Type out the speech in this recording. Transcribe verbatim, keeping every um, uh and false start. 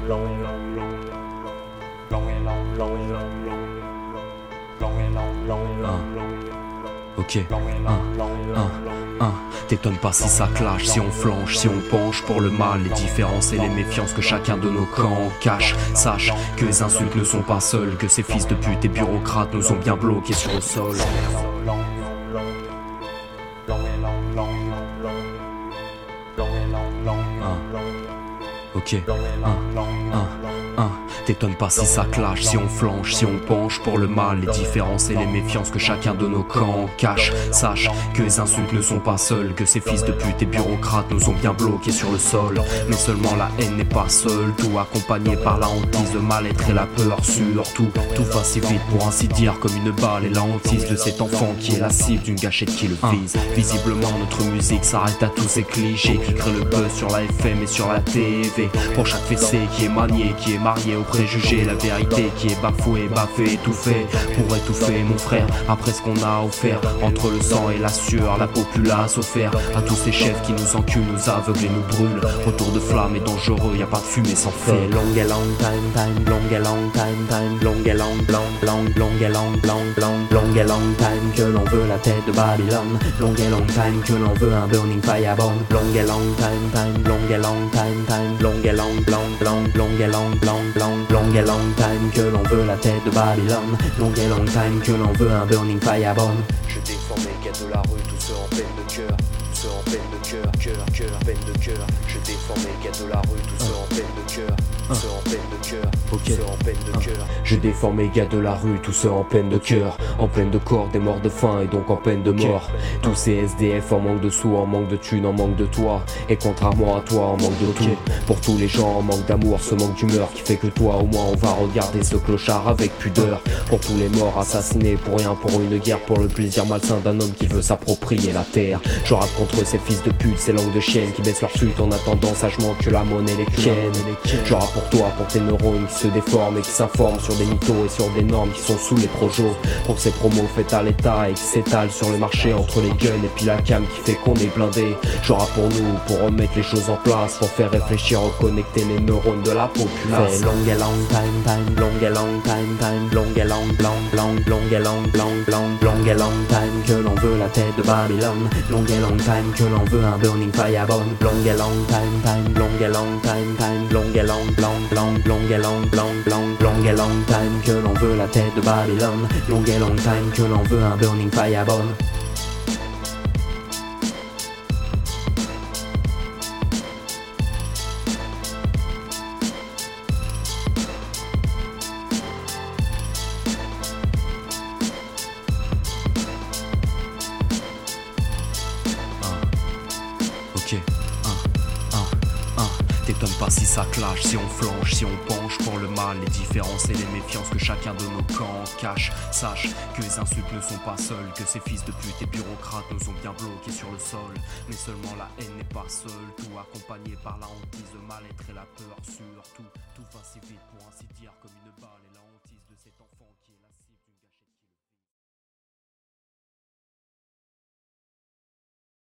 Ok, un, un, un. T'étonnes pas si ça clash, si on flanche, si on penche pour le mal, les différences et les méfiances que chacun de nos camps cache. Sache que les insultes ne sont pas seules, que ces fils de pute et bureaucrates nous ont bien bloqués sur le sol. Un. Ok, un, un, un. T'étonnes pas si ça clash, si on flanche, si on penche pour le mal, les différences et les méfiances que chacun de nos camps cache. Sache que les insultes ne sont pas seules, que ces fils de pute et bureaucrates nous ont bien bloqués sur le sol. Mais seulement la haine n'est pas seule, tout accompagné par la hantise, le mal-être et la peur surtout. Tout va si vite pour ainsi dire comme une balle, et la hantise de cet enfant qui est la cible d'une gâchette qui le vise. Visiblement notre musique s'arrête à tous ces clichés qui créent le buzz sur la F M et sur la T V. Pour chaque fessé qui est manié, qui est marié au préjugé, la vérité qui est bafouée, baffée, étouffée. Pour étouffer mon frère, après ce qu'on a offert, entre le sang et la sueur, la populace offert à tous ces chefs qui nous enculent, nous aveuglent et nous brûlent. Retour de flamme est dangereux, y a pas de fumée sans feu. C'est long et long time, time, long et long time, time, long et long, long, long, long et long, long, long, long et long time que l'on veut la tête de Babylone. Long et long time que l'on veut un burning fire bomb. Long et long time, time, long et long time, time, long et long, long, long, long et long, long, long, long et long time que l'on veut la tête de Babylone. Long et long time que l'on veut un burning fire bomb. Je défends mes gars de la rue, tous ceux en peine de cœur, tous ceux en peine de cœur, cœur, cœur, peine de cœur. Je défends mes gars de la rue, tous ceux en peine de cœur, tous ceux en peine de cœur, tous ceux en peine de cœur. Je défends mes gars de la rue, tous ceux en peine de cœur, en peine de corps, des morts de faim et donc en peine de mort. Tous ces S D F en manque de sous, en manque de thunes, en manque de toi. Et contrairement à toi, en manque de tout. Pour tous les gens en manque d'amour, ce manque d'humeur qui fait que toi au moins on va regarder ce clochard avec pudeur. Pour tous les morts assassinés pour rien, pour une guerre, pour le plaisir malsain d'un homme qui veut s'approprier la terre. Je rappe contre ces fils de pute, ces langues de chiennes qui baissent leur flûte en attendant sagement que la monnaie les ken. Je rappe pour toi, pour tes neurones qui se déforment et qui s'informent sur des mythos et sur des normes qui sont sous les projos. Pour ces promos faites à l'état et qui s'étalent sur le marché entre les guns et puis la cam qui fait qu'on est blindé. Je rappe pour nous, pour remettre les choses en place, pour faire réfléchir, reconnecter les neurones de la populace. C'est long et long time, time, long et long time, time, long et long, long, long, long et long, long, long, long et long time que l'on veut la tête de Babylone. Long et long time que l'on veut un burning fire bomb. Long et long time, time, long et long time, time, long et long, long, long, long et long, long, long, long et long time que l'on veut la tête de Babylone. Long et long time que l'on veut un burning fire bomb. Ok, un, un, un. T'étonnes pas si ça clash, si on flanche, si on penche pour le mal, les différences et les méfiances que chacun de nos camps cache. Sache que les insultes ne sont pas seules, que ces fils de pute et bureaucrates nous ont bien bloqués sur le sol. Mais seulement la haine n'est pas seule, tout accompagné par la hantise, le mal-être et la peur surtout. Tout va si vite pour ainsi dire comme une balle et la